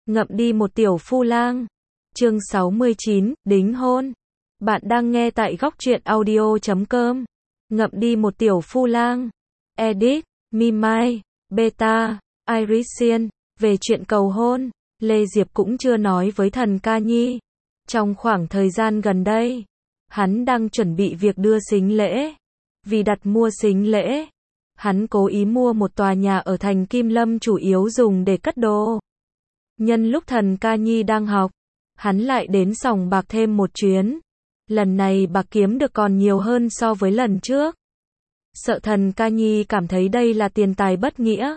Ngậm đi một tiểu phu lang. Chương 69, đính hôn. Bạn đang nghe tại góc truyện audio.com. Ngậm đi một tiểu phu lang. Edit, Mimai, Beta, Irisian. Về chuyện cầu hôn, Lê Diệp cũng chưa nói với Thần Ca Nhi. Trong khoảng thời gian gần đây, hắn đang chuẩn bị việc đưa sính lễ. Vì đặt mua sính lễ, hắn cố ý mua một tòa nhà ở thành Kim Lâm chủ yếu dùng để cất đồ. Nhân lúc Thần Ca Nhi đang học, hắn lại đến sòng bạc thêm một chuyến. Lần này bạc kiếm được còn nhiều hơn so với lần trước. Sợ Thần Ca Nhi cảm thấy đây là tiền tài bất nghĩa,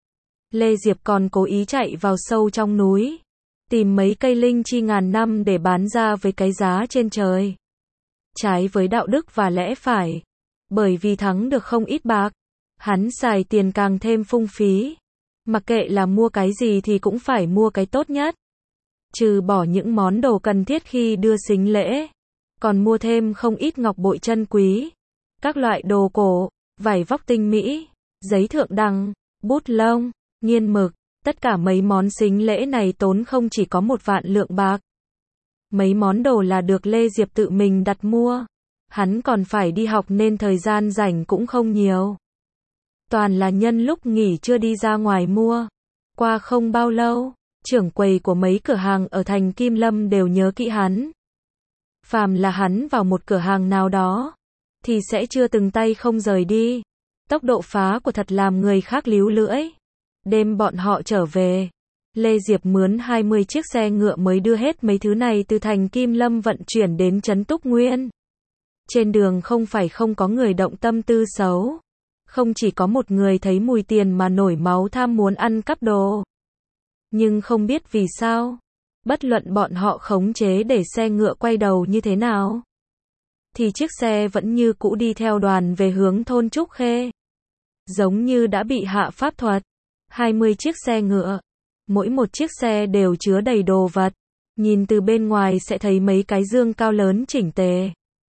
Lê Diệp còn cố ý chạy vào sâu trong núi, tìm mấy cây linh chi ngàn năm để bán ra với cái giá trên trời. Trái với đạo đức và lẽ phải, bởi vì thắng được không ít bạc, hắn xài tiền càng thêm phung phí. Mặc kệ là mua cái gì thì cũng phải mua cái tốt nhất. Trừ bỏ những món đồ cần thiết khi đưa sính lễ, còn mua thêm không ít ngọc bội chân quý, các loại đồ cổ, vải vóc tinh mỹ, giấy thượng đẳng, bút lông, nghiên mực. Tất cả mấy món sính lễ này tốn không chỉ có 1 vạn lượng bạc. Mấy món đồ là được Lê Diệp tự mình đặt mua. Hắn còn phải đi học nên thời gian rảnh cũng không nhiều. Toàn là nhân lúc nghỉ trưa đi ra ngoài mua. Qua không bao lâu, trưởng quầy của mấy cửa hàng ở thành Kim Lâm đều nhớ kỹ hắn. Phàm là hắn vào một cửa hàng nào đó, thì sẽ chưa từng tay không rời đi. Tốc độ phá của thật làm người khác líu lưỡi. Đêm bọn họ trở về, Lê Diệp mướn 20 chiếc xe ngựa mới đưa hết mấy thứ này từ thành Kim Lâm vận chuyển đến trấn Túc Nguyên. Trên đường không phải không có người động tâm tư xấu. Không chỉ có một người thấy mùi tiền mà nổi máu tham muốn ăn cắp đồ. Nhưng không biết vì sao, bất luận bọn họ khống chế để xe ngựa quay đầu như thế nào, thì chiếc xe vẫn như cũ đi theo đoàn về hướng thôn Trúc Khê. Giống như đã bị hạ pháp thuật. 20 chiếc xe ngựa, mỗi một chiếc xe đều chứa đầy đồ vật. Nhìn từ bên ngoài sẽ thấy mấy cái dương cao lớn chỉnh tề.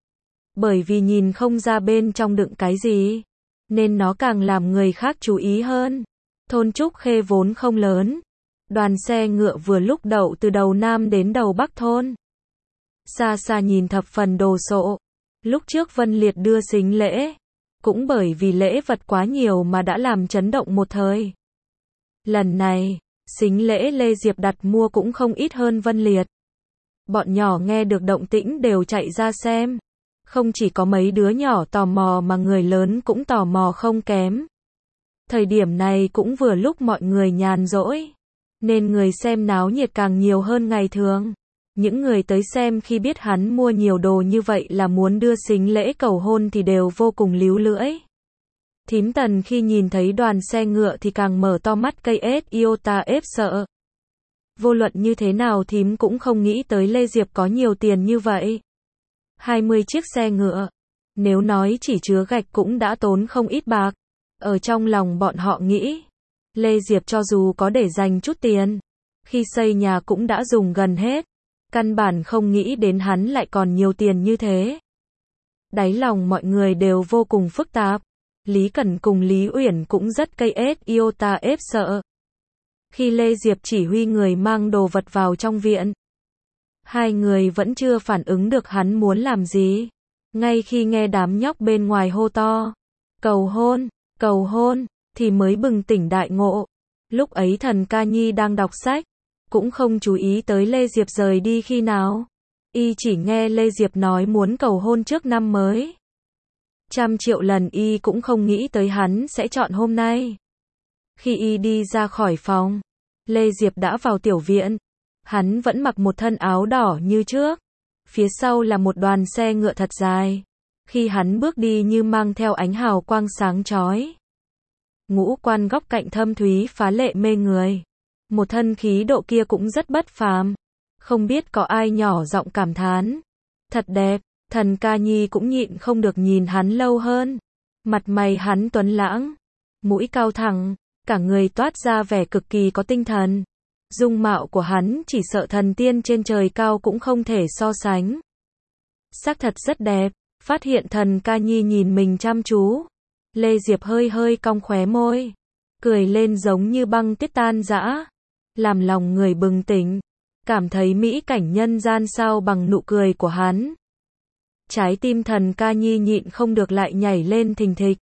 Bởi vì nhìn không ra bên trong đựng cái gì, nên nó càng làm người khác chú ý hơn. Thôn Trúc Khê vốn không lớn. Đoàn xe ngựa vừa lúc đậu từ đầu Nam đến đầu Bắc thôn. Xa xa nhìn thập phần đồ sộ. Lúc trước Vân Liệt đưa sính lễ, cũng bởi vì lễ vật quá nhiều mà đã làm chấn động một thời. Lần này, sính lễ Lê Diệp đặt mua cũng không ít hơn Vân Liệt. Bọn nhỏ nghe được động tĩnh đều chạy ra xem. Không chỉ có mấy đứa nhỏ tò mò mà người lớn cũng tò mò không kém. Thời điểm này cũng vừa lúc mọi người nhàn rỗi, nên người xem náo nhiệt càng nhiều hơn ngày thường. Những người tới xem khi biết hắn mua nhiều đồ như vậy là muốn đưa sính lễ cầu hôn thì đều vô cùng líu lưỡi. Thím Tần khi nhìn thấy đoàn xe ngựa thì càng mở to mắt cây ếch iota ép sợ. Vô luận như thế nào thím cũng không nghĩ tới Lê Diệp có nhiều tiền như vậy. 20 chiếc xe ngựa, nếu nói chỉ chứa gạch cũng đã tốn không ít bạc. Ở trong lòng bọn họ nghĩ, Lê Diệp cho dù có để dành chút tiền, khi xây nhà cũng đã dùng gần hết. Căn bản không nghĩ đến hắn lại còn nhiều tiền như thế. Đáy lòng mọi người đều vô cùng phức tạp. Lý Cẩn cùng Lý Uyển cũng rất cây ếch iota ép sợ. Khi Lê Diệp chỉ huy người mang đồ vật vào trong viện, hai người vẫn chưa phản ứng được hắn muốn làm gì. Ngay khi nghe đám nhóc bên ngoài hô to, cầu hôn, thì mới bừng tỉnh đại ngộ. Lúc ấy Thần Ca Nhi đang đọc sách, cũng không chú ý tới Lê Diệp rời đi khi nào. Y chỉ nghe Lê Diệp nói muốn cầu hôn trước năm mới. 100 triệu lần Y cũng không nghĩ tới hắn sẽ chọn hôm nay. Khi Y đi ra khỏi phòng, Lê Diệp đã vào tiểu viện. Hắn vẫn mặc một thân áo đỏ như trước. Phía sau là một đoàn xe ngựa thật dài. Khi hắn bước đi như mang theo ánh hào quang sáng chói. Ngũ quan góc cạnh thâm thúy phá lệ mê người. Một thân khí độ kia cũng rất bất phàm. Không biết có ai nhỏ giọng cảm thán. Thật đẹp. Thần Ca Nhi cũng nhịn không được nhìn hắn lâu hơn. Mặt mày hắn tuấn lãng, mũi cao thẳng, cả người toát ra vẻ cực kỳ có tinh thần. Dung mạo của hắn chỉ sợ thần tiên trên trời cao cũng không thể so sánh. Xác thật rất đẹp. Phát hiện Thần Ca Nhi nhìn mình chăm chú, Lê Diệp hơi hơi cong khóe môi, cười lên giống như băng tuyết tan rã. làm lòng người bừng tỉnh, cảm thấy mỹ cảnh nhân gian sao bằng nụ cười của hắn. Trái tim Thần Ca Nhi nhịn không được lại nhảy lên thình thịch.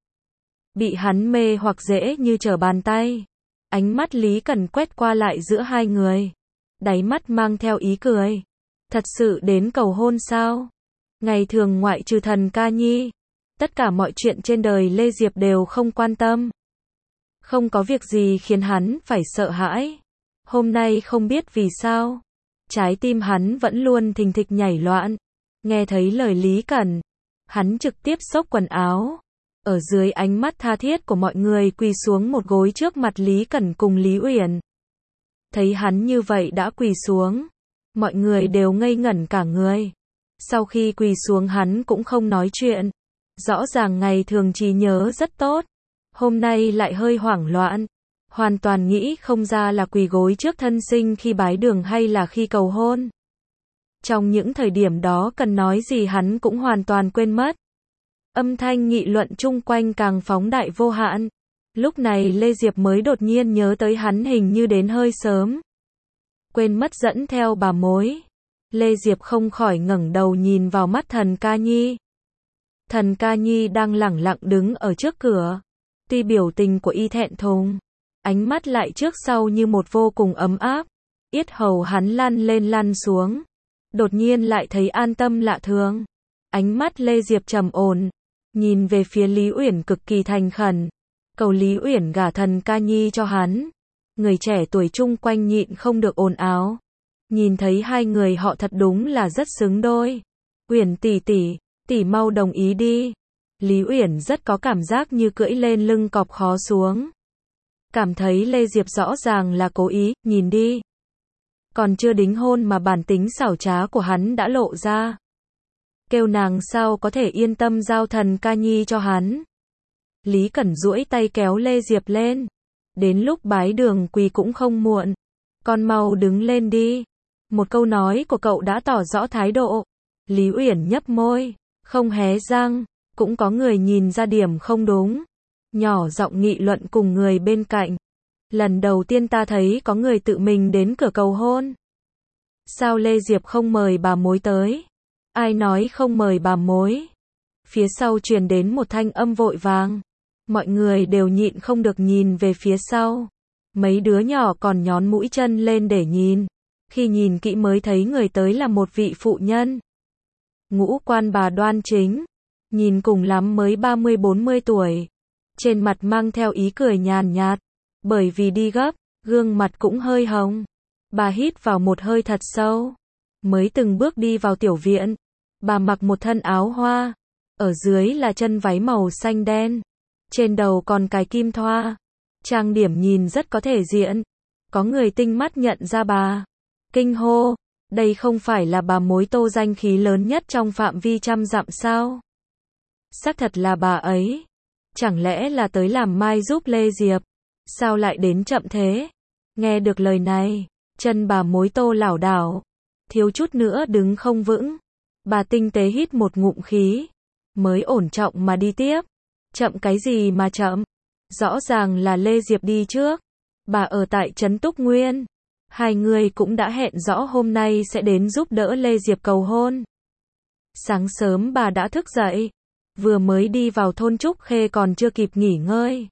Bị hắn mê hoặc dễ như trở bàn tay. Ánh mắt Lý Cẩn quét qua lại giữa hai người. Đáy mắt mang theo ý cười. Thật sự đến cầu hôn sao? Ngày thường ngoại trừ Thần Ca Nhi, tất cả mọi chuyện trên đời Lê Diệp đều không quan tâm. Không có việc gì khiến hắn phải sợ hãi. Hôm nay không biết vì sao, trái tim hắn vẫn luôn thình thịch nhảy loạn. Nghe thấy lời Lý Cẩn, hắn trực tiếp xốc quần áo. Ở dưới ánh mắt tha thiết của mọi người quỳ xuống một gối trước mặt Lý Cẩn cùng Lý Uyển. Thấy hắn như vậy đã quỳ xuống, mọi người đều ngây ngẩn cả người. Sau khi quỳ xuống hắn cũng không nói chuyện. Rõ ràng ngày thường trí nhớ rất tốt, hôm nay lại hơi hoảng loạn. Hoàn toàn nghĩ không ra là quỳ gối trước thân sinh khi bái đường hay là khi cầu hôn. Trong những thời điểm đó cần nói gì hắn cũng hoàn toàn quên mất. Âm thanh nghị luận chung quanh càng phóng đại vô hạn. Lúc này Lê Diệp mới đột nhiên nhớ tới hắn hình như đến hơi sớm. Quên mất dẫn theo bà mối. Lê Diệp không khỏi ngẩng đầu nhìn vào mắt Thần Ca Nhi. Thần Ca Nhi đang lẳng lặng đứng ở trước cửa. Tuy biểu tình của y thẹn thùng, ánh mắt lại trước sau như một vô cùng ấm áp. Yết hầu hắn lăn lên lăn xuống. Đột nhiên lại thấy an tâm lạ thường. Ánh mắt Lê Diệp trầm ổn, nhìn về phía Lý Uyển cực kỳ thành khẩn, cầu Lý Uyển gả Thần Ca Nhi cho hắn. Người trẻ tuổi chung quanh nhịn không được ồn ào. Nhìn thấy hai người họ thật đúng là rất xứng đôi. Uyển tỷ tỷ, tỷ mau đồng ý đi. Lý Uyển rất có cảm giác như cưỡi lên lưng cọp khó xuống. Cảm thấy Lê Diệp rõ ràng là cố ý, nhìn đi. Còn chưa đính hôn mà bản tính xảo trá của hắn đã lộ ra. Kêu nàng sao có thể yên tâm giao Thần Ca Nhi cho hắn. Lý Cẩn duỗi tay kéo Lê Diệp lên. Đến lúc bái đường quỳ cũng không muộn. Con mau đứng lên đi. Một câu nói của cậu đã tỏ rõ thái độ. Lý Uyển nhấp môi, không hé răng. Cũng có người nhìn ra điểm không đúng. Nhỏ giọng nghị luận cùng người bên cạnh. Lần đầu tiên ta thấy có người tự mình đến cửa cầu hôn. Sao Lê Diệp không mời bà mối tới? Ai nói không mời bà mối? Phía sau truyền đến một thanh âm vội vàng. Mọi người đều nhịn không được nhìn về phía sau. Mấy đứa nhỏ còn nhón mũi chân lên để nhìn. Khi nhìn kỹ mới thấy người tới là một vị phụ nhân. Ngũ quan bà đoan chính. Nhìn cùng lắm mới 30-40 tuổi. Trên mặt mang theo ý cười nhàn nhạt. Bởi vì đi gấp, gương mặt cũng hơi hồng. Bà hít vào một hơi thật sâu. Mới từng bước đi vào tiểu viện. Bà mặc một thân áo hoa. Ở dưới là chân váy màu xanh đen. Trên đầu còn cài kim thoa. Trang điểm nhìn rất có thể diện. Có người tinh mắt nhận ra bà. Kinh hô. Đây không phải là bà mối Tô danh khí lớn nhất trong phạm vi trăm dặm sao? Xác thật là bà ấy. Chẳng lẽ là tới làm mai giúp Lê Diệp? Sao lại đến chậm thế? Nghe được lời này, chân bà mối Tô lảo đảo, thiếu chút nữa đứng không vững. Bà tinh tế hít một ngụm khí, mới ổn trọng mà đi tiếp. Chậm cái gì mà chậm? Rõ ràng là Lê Diệp đi trước. Bà ở tại trấn Túc Nguyên. Hai người cũng đã hẹn rõ hôm nay sẽ đến giúp đỡ Lê Diệp cầu hôn. Sáng sớm bà đã thức dậy. Vừa mới đi vào thôn Trúc Khê còn chưa kịp nghỉ ngơi.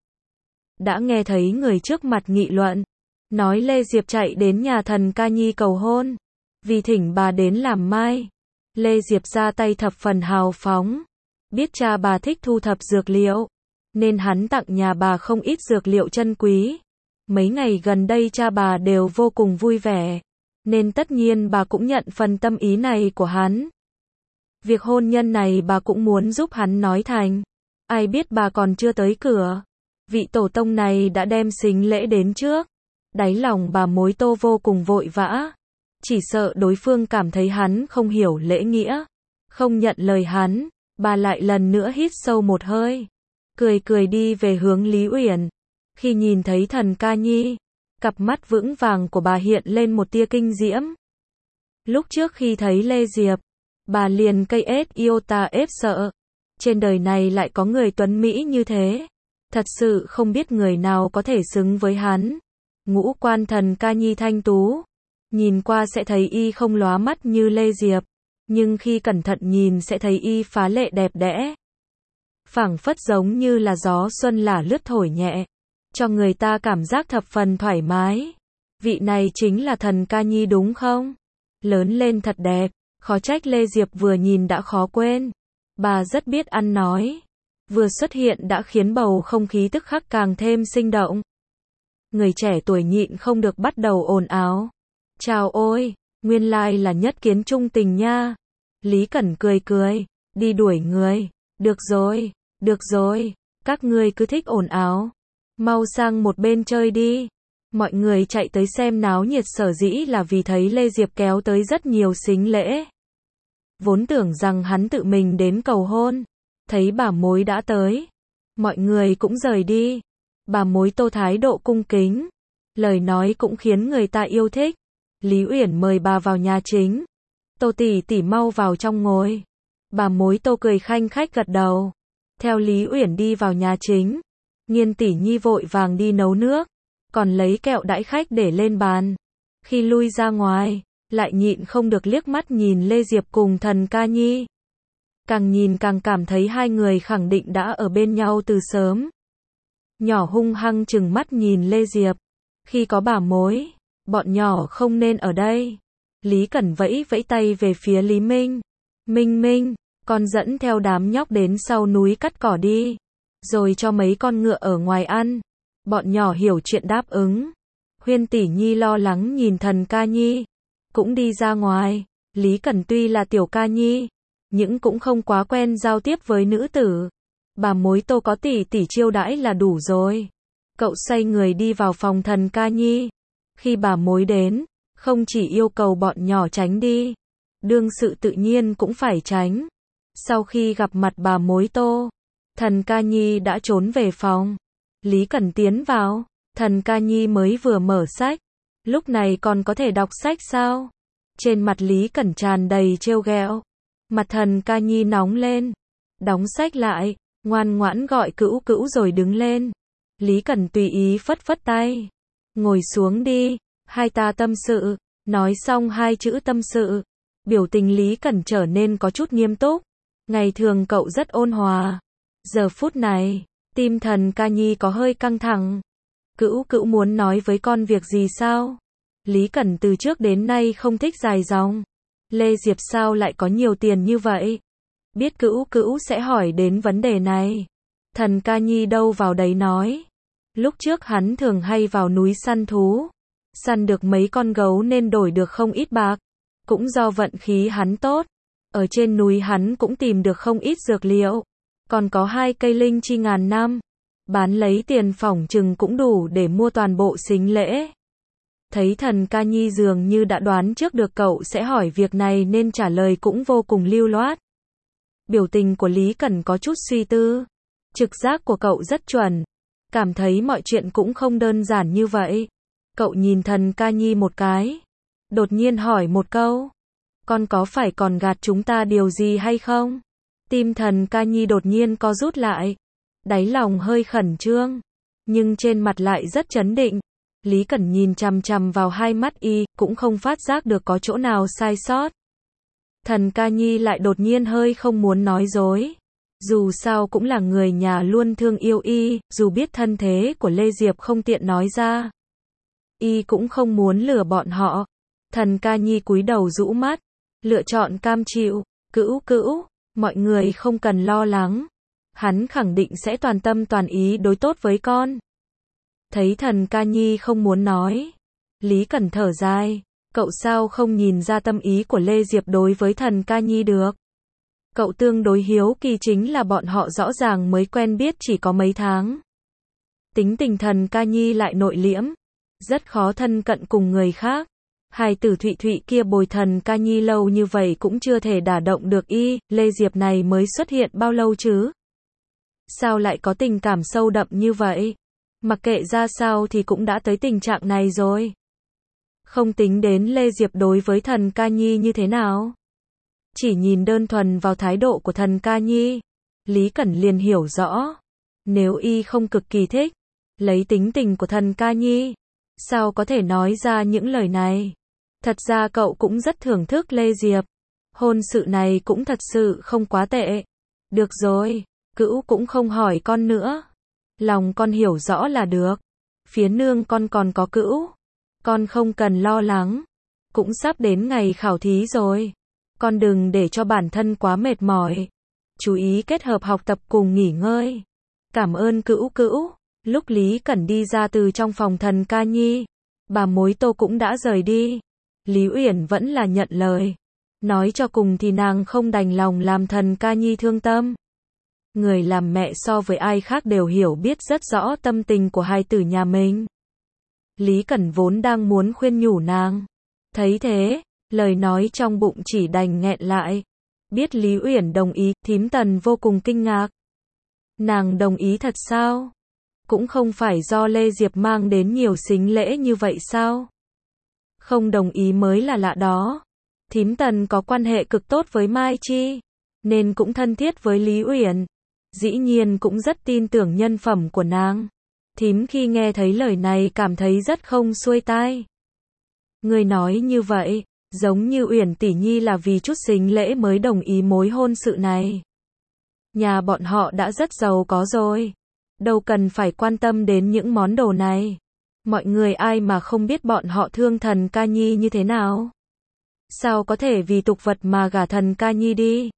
Đã nghe thấy người trước mặt nghị luận. Nói Lê Diệp chạy đến nhà Thần Ca Nhi cầu hôn. Vì thỉnh bà đến làm mai. Lê Diệp ra tay thập phần hào phóng. Biết cha bà thích thu thập dược liệu. Nên hắn tặng nhà bà không ít dược liệu chân quý. Mấy ngày gần đây cha bà đều vô cùng vui vẻ. Nên tất nhiên bà cũng nhận phần tâm ý này của hắn. Việc hôn nhân này bà cũng muốn giúp hắn nói thành. Ai biết bà còn chưa tới cửa. Vị tổ tông này đã đem sính lễ đến trước. Đáy lòng bà mối Tô vô cùng vội vã. Chỉ sợ đối phương cảm thấy hắn không hiểu lễ nghĩa. Không nhận lời hắn. Bà lại lần nữa hít sâu một hơi. Cười cười đi về hướng Lý Uyển. Khi nhìn thấy Thần Ca Nhi, cặp mắt vững vàng của bà hiện lên một tia kinh diễm. Lúc trước khi thấy Lê Diệp, bà liền cây ết iota ép sợ. Trên đời này lại có người tuấn mỹ như thế. Thật sự không biết người nào có thể xứng với hắn. Ngũ quan Thần Ca Nhi thanh tú, nhìn qua sẽ thấy y không lóa mắt như Lê Diệp, nhưng khi cẩn thận nhìn sẽ thấy y phá lệ đẹp đẽ. Phảng phất giống như là gió xuân lả lướt thổi nhẹ, cho người ta cảm giác thập phần thoải mái. Vị này chính là Thần Ca Nhi đúng không? Lớn lên thật đẹp, khó trách Lê Diệp vừa nhìn đã khó quên. Bà rất biết ăn nói. Vừa xuất hiện đã khiến bầu không khí tức khắc càng thêm sinh động. Người trẻ tuổi nhịn không được bắt đầu ồn ào. Chào ôi, nguyên lai là Nhất Kiến trung tình nha. Lý Cẩn cười cười, đi đuổi người. Được rồi, các ngươi cứ thích ồn ào. Mau sang một bên chơi đi. Mọi người chạy tới xem náo nhiệt sở dĩ là vì thấy Lê Diệp kéo tới rất nhiều sính lễ. Vốn tưởng rằng hắn tự mình đến cầu hôn. Thấy bà mối đã tới. Mọi người cũng rời đi. Bà mối Tô thái độ cung kính. Lời nói cũng khiến người ta yêu thích. Lý Uyển mời bà vào nhà chính. Tô tỷ tỷ mau vào trong ngồi. Bà mối Tô cười khanh khách gật đầu. Theo Lý Uyển đi vào nhà chính. Nghiên tỷ nhi vội vàng đi nấu nước. Còn lấy kẹo đãi khách để lên bàn. Khi lui ra ngoài, lại nhịn không được liếc mắt nhìn Lê Diệp cùng Thần Ca Nhi. Càng nhìn càng cảm thấy hai người khẳng định đã ở bên nhau từ sớm. Nhỏ hung hăng chừng mắt nhìn Lê Diệp. Khi có bà mối, bọn nhỏ không nên ở đây. Lý Cẩn vẫy vẫy tay về phía Lý Minh. Minh, con dẫn theo đám nhóc đến sau núi cắt cỏ đi. Rồi cho mấy con ngựa ở ngoài ăn. Bọn nhỏ hiểu chuyện đáp ứng. Huyên tỷ nhi lo lắng nhìn Thần Ca Nhi. Cũng đi ra ngoài. Lý Cẩn tuy là tiểu ca nhi, nhưng cũng không quá quen giao tiếp với nữ tử. Bà mối Tô có tỷ tỷ chiêu đãi là đủ rồi. Cậu xoay người đi vào phòng Thần Ca Nhi. Khi bà mối đến, không chỉ yêu cầu bọn nhỏ tránh đi, đương sự tự nhiên cũng phải tránh. Sau khi gặp mặt bà mối Tô, Thần Ca Nhi đã trốn về phòng. Lý Cẩn tiến vào, Thần Ca Nhi mới vừa mở sách. Lúc này còn có thể đọc sách sao? Trên mặt Lý Cẩn tràn đầy trêu ghẹo. Mặt Thần Ca Nhi nóng lên. Đóng sách lại, ngoan ngoãn gọi cữu cữu rồi đứng lên. Lý Cẩn tùy ý phất phất tay. Ngồi xuống đi, hai ta tâm sự. Nói xong hai chữ tâm sự. Biểu tình Lý Cẩn trở nên có chút nghiêm túc. Ngày thường cậu rất ôn hòa. Giờ phút này, tim Thần Ca Nhi có hơi căng thẳng. Cữu cữu muốn nói với con việc gì sao? Lý Cẩn từ trước đến nay không thích dài dòng. Lê Diệp sao lại có nhiều tiền như vậy? Biết cữu cữu sẽ hỏi đến vấn đề này. Thần Ca Nhi đâu vào đấy nói. Lúc trước hắn thường hay vào núi săn thú. Săn được mấy con gấu nên đổi được không ít bạc. Cũng do vận khí hắn tốt. Ở trên núi hắn cũng tìm được không ít dược liệu. Còn có 2 cây linh chi ngàn năm. Bán lấy tiền phỏng chừng cũng đủ để mua toàn bộ sính lễ. Thấy Thần Ca Nhi dường như đã đoán trước được cậu sẽ hỏi việc này nên trả lời cũng vô cùng lưu loát. Biểu tình của Lý Cẩn có chút suy tư. Trực giác của cậu rất chuẩn. Cảm thấy mọi chuyện cũng không đơn giản như vậy. Cậu nhìn Thần Ca Nhi một cái. Đột nhiên hỏi một câu. Con có phải còn gạt chúng ta điều gì hay không? Tim Thần Ca Nhi đột nhiên co rút lại. Đáy lòng hơi khẩn trương. Nhưng trên mặt lại rất trấn định. Lý Cẩn nhìn chằm chằm vào hai mắt y, cũng không phát giác được có chỗ nào sai sót. Thần Ca Nhi lại đột nhiên hơi không muốn nói dối. Dù sao cũng là người nhà luôn thương yêu y, dù biết thân thế của Lê Diệp không tiện nói ra. Y cũng không muốn lừa bọn họ. Thần Ca Nhi cúi đầu rũ mắt, lựa chọn cam chịu. Cữu cữu, mọi người không cần lo lắng. Hắn khẳng định sẽ toàn tâm toàn ý đối tốt với con. Thấy Thần Ca Nhi không muốn nói. Lý Cẩn thở dài. Cậu sao không nhìn ra tâm ý của Lê Diệp đối với Thần Ca Nhi được? Cậu tương đối hiếu kỳ chính là bọn họ rõ ràng mới quen biết chỉ có mấy tháng. Tính tình Thần Ca Nhi lại nội liễm. Rất khó thân cận cùng người khác. Hài tử Thụy Thụy kia bồi Thần Ca Nhi lâu như vậy cũng chưa thể đả động được y. Lê Diệp này mới xuất hiện bao lâu chứ? Sao lại có tình cảm sâu đậm như vậy? Mặc kệ ra sao thì cũng đã tới tình trạng này rồi. Không tính đến Lê Diệp đối với Thần Ca Nhi như thế nào. Chỉ nhìn đơn thuần vào thái độ của Thần Ca Nhi, Lý Cẩn liền hiểu rõ. Nếu y không cực kỳ thích, lấy tính tình của Thần Ca Nhi, Sao có thể nói ra những lời này? Thật ra cậu cũng rất thưởng thức Lê Diệp. Hôn sự này cũng thật sự không quá tệ. Được rồi, Cữu cũng không hỏi con nữa. Lòng con hiểu rõ là được. Phía nương con còn có Cữu. Con không cần lo lắng. Cũng sắp đến ngày khảo thí rồi. Con đừng để cho bản thân quá mệt mỏi. Chú ý kết hợp học tập cùng nghỉ ngơi. Cảm ơn Cữu. Lúc Lý Cẩn đi ra từ trong phòng Thần Ca Nhi, bà mối Tô cũng đã rời đi. Lý Uyển vẫn là nhận lời. Nói cho cùng thì nàng không đành lòng làm Thần Ca Nhi thương tâm. Người làm mẹ so với ai khác đều hiểu biết rất rõ tâm tình của hai tử nhà mình. Lý Cẩn vốn đang muốn khuyên nhủ nàng. Thấy thế, lời nói trong bụng chỉ đành nghẹn lại. Biết Lý Uyển đồng ý, thím Tần vô cùng kinh ngạc. Nàng đồng ý thật sao? Cũng không phải do Lê Diệp mang đến nhiều sính lễ như vậy sao? Không đồng ý mới là lạ đó. Thím Tần có quan hệ cực tốt với Mai Chi, nên cũng thân thiết với Lý Uyển. Dĩ nhiên cũng rất tin tưởng nhân phẩm của nàng. Thím khi nghe thấy lời này cảm thấy rất không xuôi tai. Người nói như vậy, giống như Uyển tỷ nhi là vì chút sính lễ mới đồng ý mối hôn sự này. Nhà bọn họ đã rất giàu có rồi. Đâu cần phải quan tâm đến những món đồ này. Mọi người ai mà không biết bọn họ thương Thần Ca Nhi như thế nào. Sao có thể vì tục vật mà gả Thần Ca Nhi đi?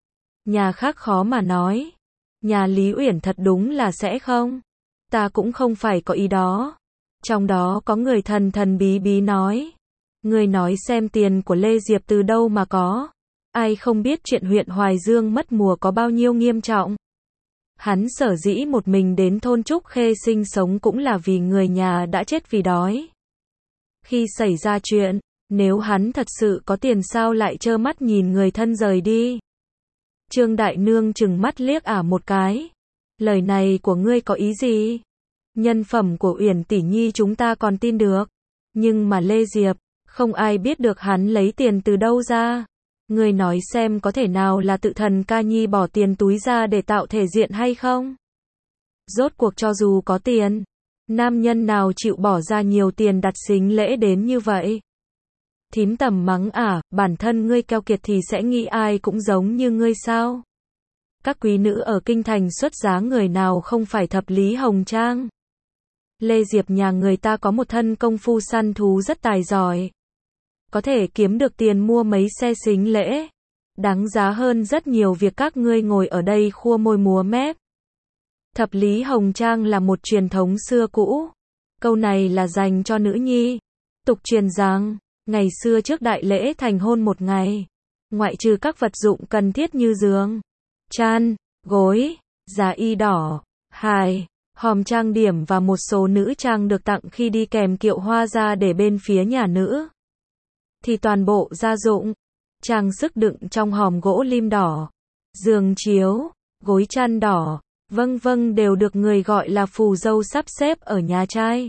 Nhà khác khó mà nói. Nhà Lý Uyển thật đúng là sẽ không. Ta cũng không phải có ý đó. Trong đó có người thần bí nói. Người nói xem tiền của Lê Diệp từ đâu mà có. Ai không biết chuyện huyện Hoài Dương mất mùa có bao nhiêu nghiêm trọng. Hắn sở dĩ một mình đến thôn Trúc Khê sinh sống cũng là vì người nhà đã chết vì đói. Khi xảy ra chuyện, nếu hắn thật sự có tiền sao lại trơ mắt nhìn người thân rời đi. Trương Đại Nương trừng mắt liếc một cái. Lời này của ngươi có ý gì? Nhân phẩm của Uyển tỷ nhi chúng ta còn tin được. Nhưng mà Lê Diệp, không ai biết được hắn lấy tiền từ đâu ra. Ngươi nói xem có thể nào là tự Thần Ca Nhi bỏ tiền túi ra để tạo thể diện hay không? Rốt cuộc cho dù có tiền, nam nhân nào chịu bỏ ra nhiều tiền đặt sính lễ đến như vậy? Thím Tầm mắng bản thân ngươi keo kiệt thì sẽ nghĩ ai cũng giống như ngươi sao? Các quý nữ ở kinh thành xuất giá người nào không phải thập lý hồng trang? Lê Diệp nhà người ta có một thân công phu săn thú rất tài giỏi. Có thể kiếm được tiền mua mấy xe sính lễ. Đáng giá hơn rất nhiều việc các ngươi ngồi ở đây khua môi múa mép. Thập lý hồng trang là một truyền thống xưa cũ. Câu này là dành cho nữ nhi. Tục truyền rằng, ngày xưa trước đại lễ thành hôn một ngày, ngoại trừ các vật dụng cần thiết như giường, chăn, gối, giá y đỏ, hài, hòm trang điểm và một số nữ trang được tặng khi đi kèm kiệu hoa ra để bên phía nhà nữ. Thì toàn bộ gia dụng, trang sức đựng trong hòm gỗ lim đỏ, giường chiếu, gối chăn đỏ, vâng đều được người gọi là phù dâu sắp xếp ở nhà trai.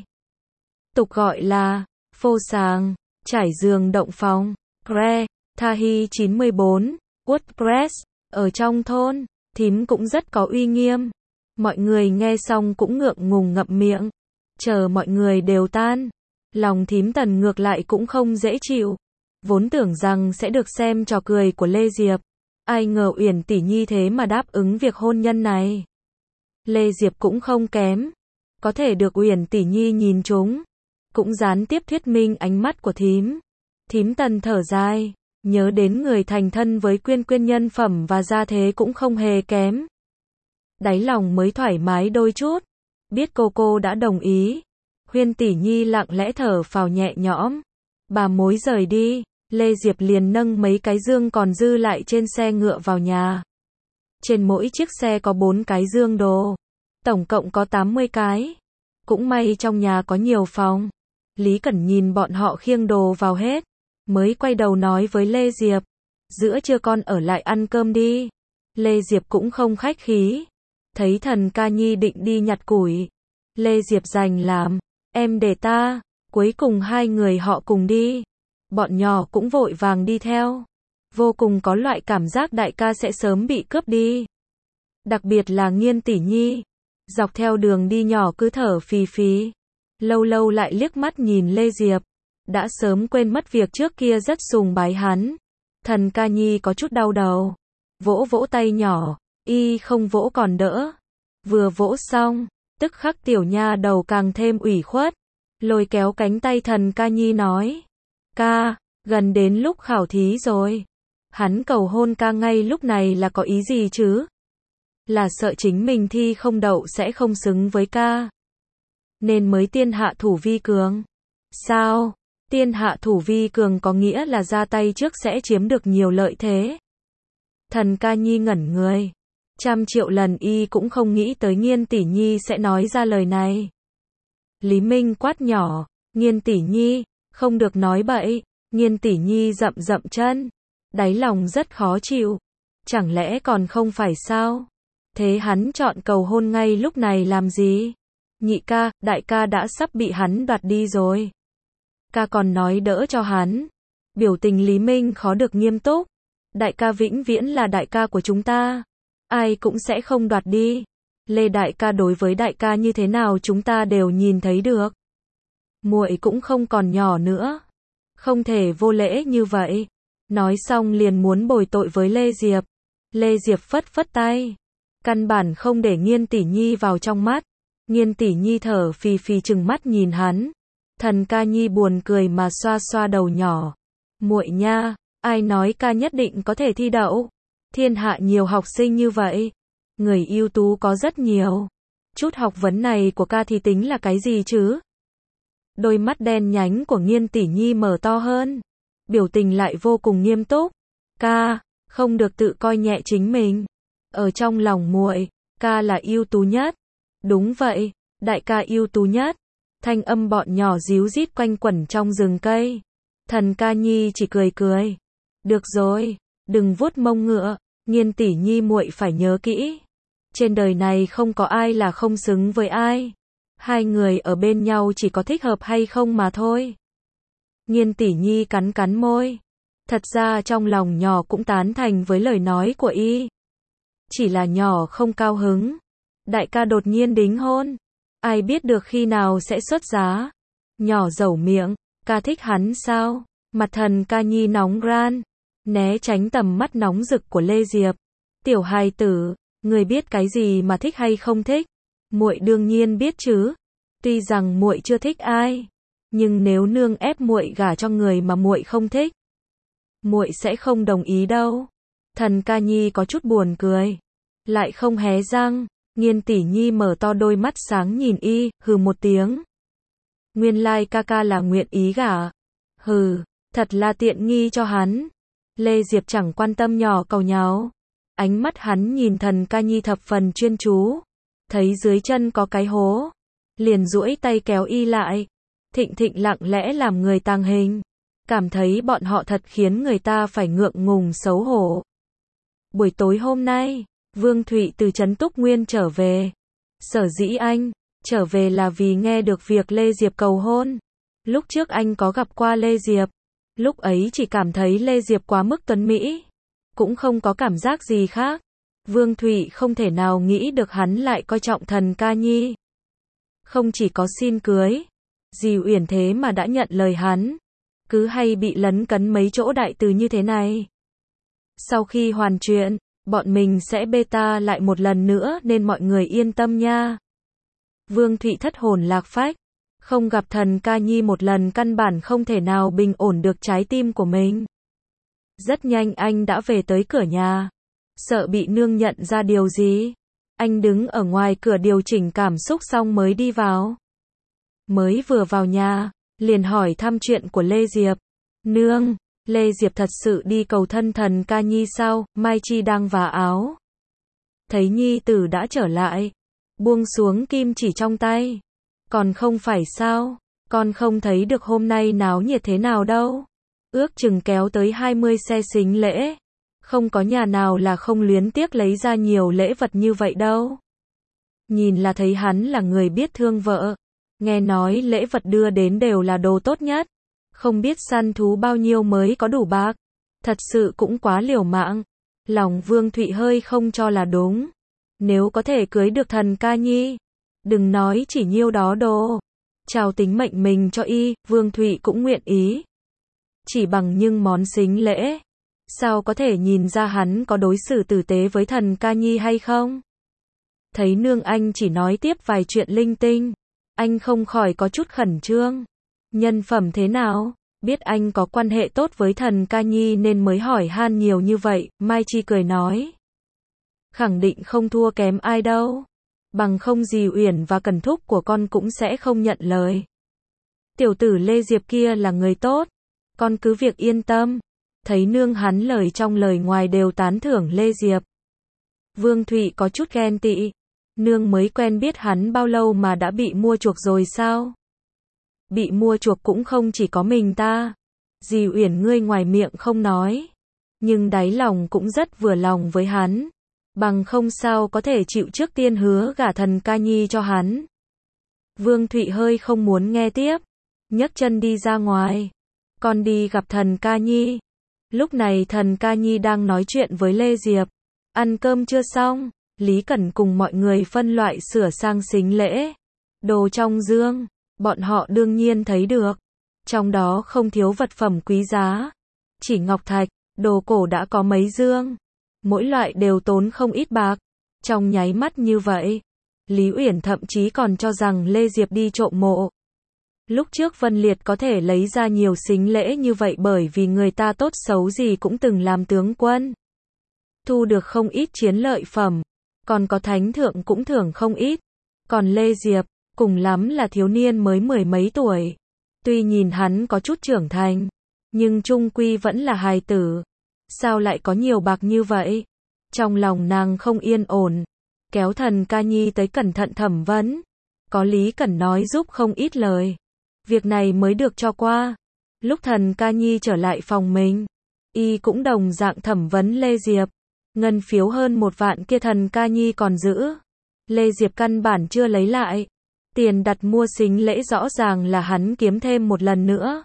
Tục gọi là phô sàng, trải giường động phòng, Cre, Thahi 94, WordPress, ở trong thôn, thím cũng rất có uy nghiêm. Mọi người nghe xong cũng ngượng ngùng ngậm miệng. Chờ mọi người đều tan, lòng thím Tần ngược lại cũng không dễ chịu. Vốn tưởng rằng sẽ được xem trò cười của Lê Diệp. Ai ngờ Uyển tỷ nhi thế mà đáp ứng việc hôn nhân này. Lê Diệp cũng không kém. Có thể được Uyển tỷ nhi nhìn trúng. Cũng gián tiếp thuyết minh ánh mắt của thím. Thím Tần thở dài. Nhớ đến người thành thân với Quyên nhân phẩm và gia thế cũng không hề kém. Đáy lòng mới thoải mái đôi chút. Biết cô đã đồng ý. Huyên tỷ nhi lặng lẽ thở phào nhẹ nhõm. Bà mối rời đi, Lê Diệp liền nâng mấy cái dương còn dư lại trên xe ngựa vào nhà. Trên mỗi chiếc xe có 4 cái dương đồ. Tổng cộng có 80 cái. Cũng may trong nhà có nhiều phòng. Lý Cẩn nhìn bọn họ khiêng đồ vào hết. Mới quay đầu nói với Lê Diệp. Giữa trưa con ở lại ăn cơm đi. Lê Diệp cũng không khách khí. Thấy Thần Ca Nhi định đi nhặt củi. Lê Diệp giành làm. Em để ta. Cuối cùng hai người họ cùng đi. Bọn nhỏ cũng vội vàng đi theo. Vô cùng có loại cảm giác đại ca sẽ sớm bị cướp đi. Đặc biệt là Nghiên tỷ nhi. Dọc theo đường đi nhỏ cứ thở phì phì. lâu lâu lại liếc mắt nhìn Lê Diệp, đã sớm quên mất việc trước kia rất sùng bái hắn. Thần ca nhi có chút đau đầu, vỗ vỗ tay nhỏ, y không vỗ còn đỡ. Vừa vỗ xong, tức khắc tiểu nha đầu càng thêm ủy khuất, lôi kéo cánh tay thần ca nhi nói, ca, gần đến lúc khảo thí rồi. Hắn cầu hôn ca ngay lúc này là có ý gì chứ? Là sợ chính mình thi không đậu sẽ không xứng với ca, nên mới tiên hạ thủ vi cường. Sao? Tiên hạ thủ vi cường có nghĩa là ra tay trước sẽ chiếm được nhiều lợi thế. Thần ca nhi ngẩn người. 100.000.000 lần y cũng không nghĩ tới Nghiên tỷ nhi sẽ nói ra lời này. Lý Minh quát nhỏ, Nghiên tỷ nhi, không được nói bậy. Nghiên tỷ nhi dậm dậm chân, đáy lòng rất khó chịu. Chẳng lẽ còn không phải sao? Thế hắn chọn cầu hôn ngay lúc này làm gì? Nhị ca, đại ca đã sắp bị hắn đoạt đi rồi. Ca còn nói đỡ cho hắn. Biểu tình Lý Minh khó được nghiêm túc. Đại ca vĩnh viễn là đại ca của chúng ta. Ai cũng sẽ không đoạt đi. Lê đại ca đối với đại ca như thế nào chúng ta đều nhìn thấy được. Muội cũng không còn nhỏ nữa. Không thể vô lễ như vậy. Nói xong liền muốn bồi tội với Lê Diệp. Lê Diệp phất phất tay. Căn bản không để Nghiên tỷ nhi vào trong mắt. Nghiên tỷ nhi thở phì phì trừng mắt nhìn hắn. Thần ca nhi buồn cười mà xoa xoa đầu nhỏ. Muội nha, ai nói ca nhất định có thể thi đậu? Thiên hạ nhiều học sinh như vậy. Người ưu tú có rất nhiều. Chút học vấn này của ca thì tính là cái gì chứ? Đôi mắt đen nhánh của Nghiên tỷ nhi mở to hơn. Biểu tình lại vô cùng nghiêm túc. Ca, không được tự coi nhẹ chính mình. Ở trong lòng muội, ca là ưu tú nhất. Đúng vậy, đại ca ưu tú nhất. Thanh âm bọn nhỏ ríu rít quanh quẩn trong rừng cây. Thần ca nhi chỉ cười cười. Được rồi, đừng vuốt mông ngựa. Nghiên tỷ nhi muội phải nhớ kỹ. Trên đời này không có ai là không xứng với ai. Hai người ở bên nhau chỉ có thích hợp hay không mà thôi. Nghiên tỷ nhi cắn cắn môi. Thật ra trong lòng nhỏ cũng tán thành với lời nói của y. Chỉ là nhỏ không cao hứng. Đại ca đột nhiên đính hôn. Ai biết được khi nào sẽ xuất giá. Nhỏ dẩu miệng. Ca thích hắn sao? Mặt thần ca nhi nóng ran. Né tránh tầm mắt nóng rực của Lê Diệp. Tiểu hài tử, người biết cái gì mà thích hay không thích? Muội đương nhiên biết chứ. Tuy rằng muội chưa thích ai, nhưng nếu nương ép muội gả cho người mà muội không thích, muội sẽ không đồng ý đâu. Thần ca nhi có chút buồn cười, lại không hé răng. Nghiên tỷ nhi mở to đôi mắt sáng nhìn y, hừ một tiếng. Nguyên lai ca ca là nguyện ý gả. Hừ, thật là tiện nghi cho hắn. Lê Diệp chẳng quan tâm nhỏ cầu nháo. Ánh mắt hắn nhìn thần ca nhi thập phần chuyên chú. Thấy dưới chân có cái hố, liền duỗi tay kéo y lại. Thịnh Thịnh lặng lẽ làm người tàng hình. Cảm thấy bọn họ thật khiến người ta phải ngượng ngùng xấu hổ. Buổi tối hôm nay, Vương Thụy từ trấn Túc Nguyên trở về. Sở dĩ anh trở về là vì nghe được việc Lê Diệp cầu hôn. Lúc trước anh có gặp qua Lê Diệp. Lúc ấy chỉ cảm thấy Lê Diệp quá mức tuấn mỹ. Cũng không có cảm giác gì khác. Vương Thụy không thể nào nghĩ được hắn lại coi trọng thần ca nhi. Không chỉ có xin cưới, Dì Uyển thế mà đã nhận lời hắn. Cứ hay bị lấn cấn mấy chỗ đại từ như thế này. Sau khi hoàn chuyện, bọn mình sẽ beta lại một lần nữa nên mọi người yên tâm nha. Vương Thụy thất hồn lạc phách. Không gặp thần ca nhi một lần căn bản không thể nào bình ổn được trái tim của mình. Rất nhanh anh đã về tới cửa nhà. Sợ bị nương nhận ra điều gì. Anh đứng ở ngoài cửa điều chỉnh cảm xúc xong mới đi vào. Mới vừa vào nhà, liền hỏi thăm chuyện của Lê Diệp. Nương, Lê Diệp thật sự đi cầu thân thần ca nhi sao? Mai Chi đang vá áo. Thấy nhi tử đã trở lại. Buông xuống kim chỉ trong tay. Còn không phải sao? Con không thấy được hôm nay náo nhiệt thế nào đâu. Ước chừng kéo tới 20 xe sính lễ. Không có nhà nào là không luyến tiếc lấy ra nhiều lễ vật như vậy đâu. Nhìn là thấy hắn là người biết thương vợ. Nghe nói lễ vật đưa đến đều là đồ tốt nhất. Không biết săn thú bao nhiêu mới có đủ bạc. Thật sự cũng quá liều mạng. Lòng Vương Thụy hơi không cho là đúng. Nếu có thể cưới được thần ca nhi, đừng nói chỉ nhiêu đó đồ. trao tính mệnh mình cho y, Vương Thụy cũng nguyện ý. Chỉ bằng những món sính lễ, sao có thể nhìn ra hắn có đối xử tử tế với Thần Ca Nhi hay không? Thấy nương anh chỉ nói tiếp vài chuyện linh tinh, anh không khỏi có chút khẩn trương. Nhân phẩm thế nào? Biết anh có quan hệ tốt với Thần Ca Nhi nên mới hỏi han nhiều như vậy, Mai Chi cười nói. Khẳng định không thua kém ai đâu. Bằng không Dì Uyển và Cần Thúc của con cũng sẽ không nhận lời. Tiểu tử Lê Diệp kia là người tốt, con cứ việc yên tâm. Thấy nương hắn lời trong lời ngoài đều tán thưởng Lê Diệp. Vương Thụy có chút ghen tị. Nương mới quen biết hắn bao lâu mà đã bị mua chuộc rồi sao? Bị mua chuộc cũng không chỉ có mình ta. Dì Uyển ngươi ngoài miệng không nói, nhưng đáy lòng cũng rất vừa lòng với hắn. Bằng không sao có thể chịu trước tiên hứa gả Thần Ca Nhi cho hắn. Vương Thụy hơi không muốn nghe tiếp, nhấc chân đi ra ngoài. Con đi gặp Thần Ca Nhi. Lúc này Thần Ca Nhi đang nói chuyện với Lê Diệp. Ăn cơm chưa xong, Lý Cẩn cùng mọi người phân loại sửa sang sính lễ. Đồ trong dương, bọn họ đương nhiên thấy được. Trong đó không thiếu vật phẩm quý giá. Chỉ ngọc thạch, đồ cổ đã có mấy dương. Mỗi loại đều tốn không ít bạc. Trong nháy mắt như vậy, Lý Uyển thậm chí còn cho rằng Lê Diệp đi trộm mộ. Lúc trước Vân Liệt có thể lấy ra nhiều sính lễ như vậy bởi vì người ta tốt xấu gì cũng từng làm tướng quân. Thu được không ít chiến lợi phẩm, còn có thánh thượng cũng thưởng không ít. Còn Lê Diệp, cùng lắm là thiếu niên mới 10 mấy tuổi. Tuy nhìn hắn có chút trưởng thành, nhưng chung quy vẫn là hài tử. Sao lại có nhiều bạc như vậy? Trong lòng nàng không yên ổn, kéo Thần Ca Nhi tới cẩn thận thẩm vấn. Có Lý Cẩn nói giúp không ít lời. Việc này mới được cho qua. Lúc Thần Ca Nhi trở lại phòng mình, y cũng đồng dạng thẩm vấn Lê Diệp. Ngân phiếu hơn 1 vạn kia Thần Ca Nhi còn giữ. Lê Diệp căn bản chưa lấy lại. Tiền đặt mua sính lễ rõ ràng là hắn kiếm thêm một lần nữa.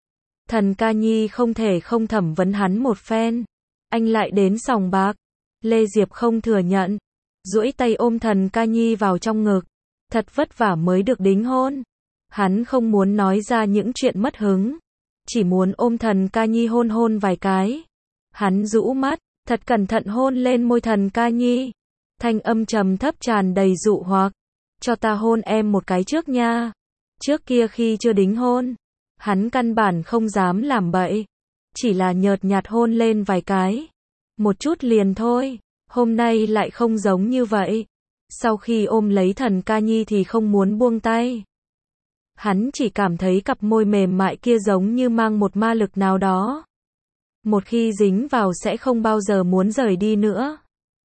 Thần Ca Nhi không thể không thẩm vấn hắn một phen. Anh lại đến sòng bạc. Lê Diệp không thừa nhận. Duỗi tay ôm Thần Ca Nhi vào trong ngực. Thật vất vả mới được đính hôn. Hắn không muốn nói ra những chuyện mất hứng. Chỉ muốn ôm Thần Ca Nhi hôn hôn vài cái. Hắn rũ mắt, thật cẩn thận hôn lên môi Thần Ca Nhi. Thanh âm trầm thấp tràn đầy dụ hoặc. Cho ta hôn em một cái trước nha. Trước kia khi chưa đính hôn, hắn căn bản không dám làm bậy. Chỉ là nhợt nhạt hôn lên vài cái. Một chút liền thôi. Hôm nay lại không giống như vậy. Sau khi ôm lấy Thần Ca Nhi thì không muốn buông tay. Hắn chỉ cảm thấy cặp môi mềm mại kia giống như mang một ma lực nào đó. Một khi dính vào sẽ không bao giờ muốn rời đi nữa.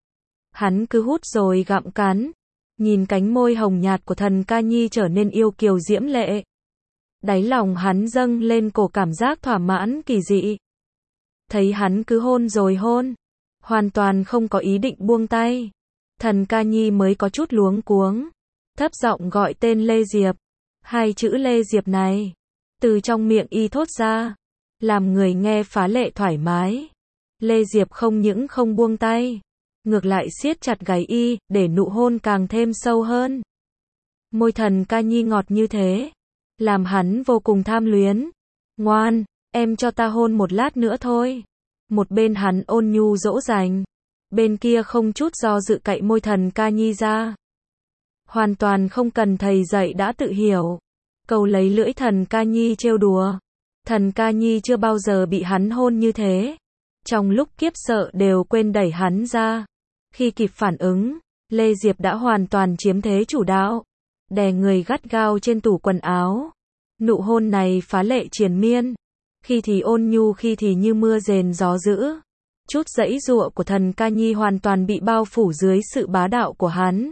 Hắn cứ hút rồi gặm cắn. Nhìn cánh môi hồng nhạt của Thần Ca Nhi trở nên yêu kiều diễm lệ. Đáy lòng hắn dâng lên cổ cảm giác thỏa mãn kỳ dị. Thấy hắn cứ hôn rồi hôn, hoàn toàn không có ý định buông tay. Thần Ca Nhi mới có chút luống cuống, thấp giọng gọi tên Lê Diệp. 2 chữ Lê Diệp này, từ trong miệng y thốt ra, làm người nghe phá lệ thoải mái. Lê Diệp không những không buông tay, ngược lại siết chặt gáy y, để nụ hôn càng thêm sâu hơn. Môi Thần Ca Nhi ngọt như thế, làm hắn vô cùng tham luyến. Ngoan, em cho ta hôn một lát nữa thôi. Một bên hắn ôn nhu dỗ dành, bên kia không chút do dự cạy môi Thần Ca Nhi ra. Hoàn toàn không cần thầy dạy đã tự hiểu. Cầu lấy lưỡi Thần Ca Nhi trêu đùa. Thần Ca Nhi chưa bao giờ bị hắn hôn như thế. Trong lúc kiếp sợ đều quên đẩy hắn ra. Khi kịp phản ứng, Lê Diệp đã hoàn toàn chiếm thế chủ đạo. Đè người gắt gao trên tủ quần áo. Nụ hôn này phá lệ triền miên. Khi thì ôn nhu khi thì như mưa rền gió dữ. Chút giãy giụa của Thần Ca Nhi hoàn toàn bị bao phủ dưới sự bá đạo của hắn.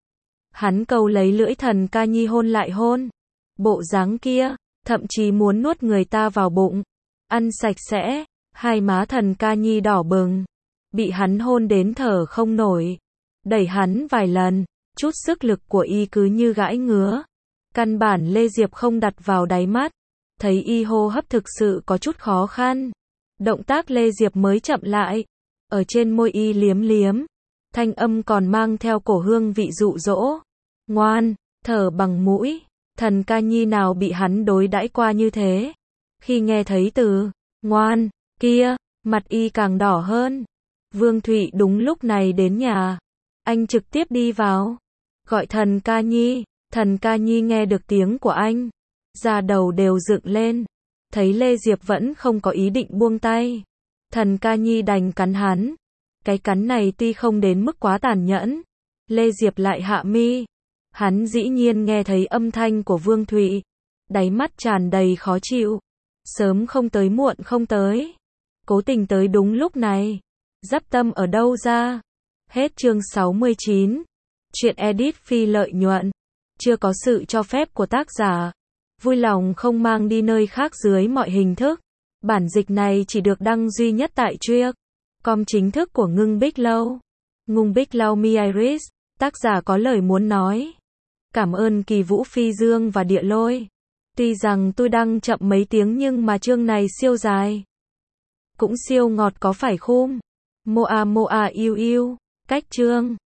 Hắn cầu lấy lưỡi Thần Ca Nhi hôn lại hôn. Bộ dáng kia, thậm chí muốn nuốt người ta vào bụng. Ăn sạch sẽ, hai má Thần Ca Nhi đỏ bừng. Bị hắn hôn đến thở không nổi. Đẩy hắn vài lần, chút sức lực của y cứ như gãi ngứa. Căn bản Lê Diệp không đặt vào đáy mắt. Thấy y hô hấp thực sự có chút khó khăn. Động tác Lê Diệp mới chậm lại. Ở trên môi y liếm liếm. Thanh âm còn mang theo cổ hương vị dụ dỗ. Ngoan, thở bằng mũi. Thần ca nhi nào bị hắn đối đãi qua như thế. Khi nghe thấy từ ngoan kia, mặt y càng đỏ hơn. Vương Thụy đúng lúc này đến nhà. Anh trực tiếp đi vào, gọi thần ca nhi. Thần ca nhi nghe được tiếng của anh, da đầu đều dựng lên. Thấy Lê Diệp vẫn không có ý định buông tay, thần ca nhi đành cắn hắn. Cái cắn này tuy không đến mức quá tàn nhẫn, Lê Diệp lại hạ mi. Hắn dĩ nhiên nghe thấy âm thanh của Vương Thụy, đáy mắt tràn đầy khó chịu. Sớm không tới muộn không tới, cố tình tới đúng lúc này. Dắp tâm ở đâu ra? Hết chương 69. Chuyện edit phi lợi nhuận. Chưa có sự cho phép của tác giả. Vui lòng không mang đi nơi khác dưới mọi hình thức. Bản dịch này chỉ được đăng duy nhất tại Truyện.com chính thức của Ngưng Bích Lâu. Ngưng Bích Lâu Mi Iris. Tác giả có lời muốn nói. Cảm ơn Kỳ Vũ Phi Dương và Địa Lôi. Tuy rằng tôi đăng chậm mấy tiếng nhưng mà chương này siêu dài. Cũng siêu ngọt có phải không? Moa Moa yêu yêu. Cách chương.